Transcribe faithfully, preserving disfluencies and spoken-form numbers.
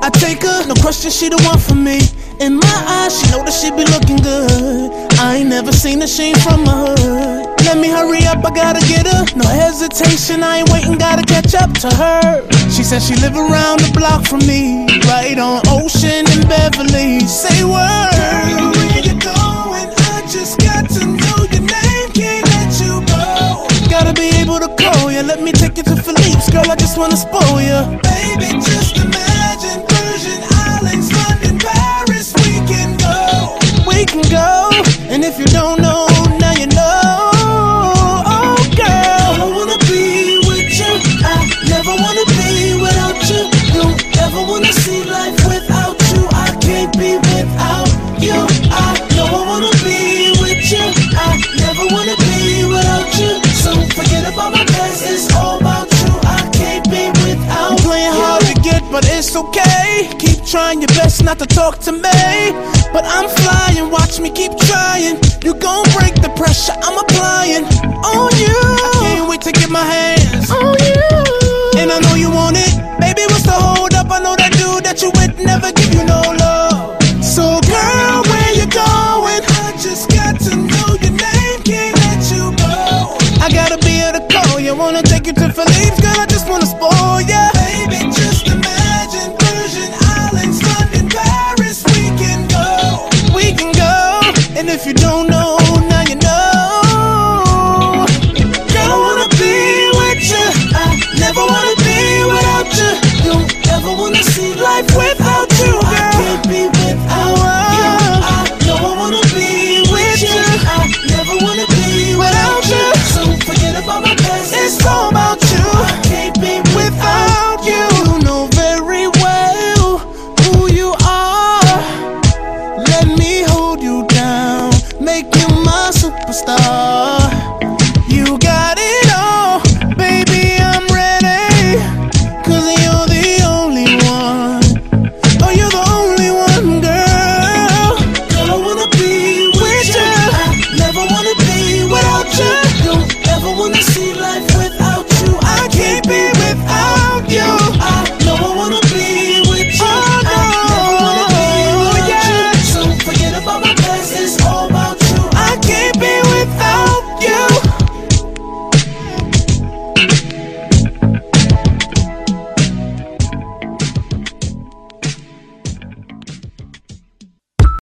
I take her, no question, she the one for me. In my eyes, she know that she be looking good. I ain't never seen a shame from her hood. Let me hurry up, I gotta get her. No hesitation, I ain't waiting, gotta catch up to her. She said she live around the block from me, right on Ocean and Beverly. Say word. Girl, where you going? I just got to know your name, can't let you go. Gotta be able to call ya, let me take you to Philippe's. Girl, I just wanna spoil ya. Baby, just imagine Virgin Islands, London, Paris, we can go. We can go, and if you don't know, now you know. Oh girl, I wanna be with you, I never wanna be without you. Don't ever wanna see life without you, I can't be without you. I know I wanna be with you, I never wanna be without you. So forget about my past, it's all about you, I can't be without you. Playing hard to get, but it's okay. Keep trying your best not to talk to me, but I'm flying, watch me keep trying. You gon' break the pressure I'm applying on you. I can't wait to get my hands on you, and I know you want it. Baby, what's the hold up? I know that dude that you with never give you no love. So girl, where you going? I just got to know your name, can't let you go. I gotta be able to call you, wanna take you to Philly.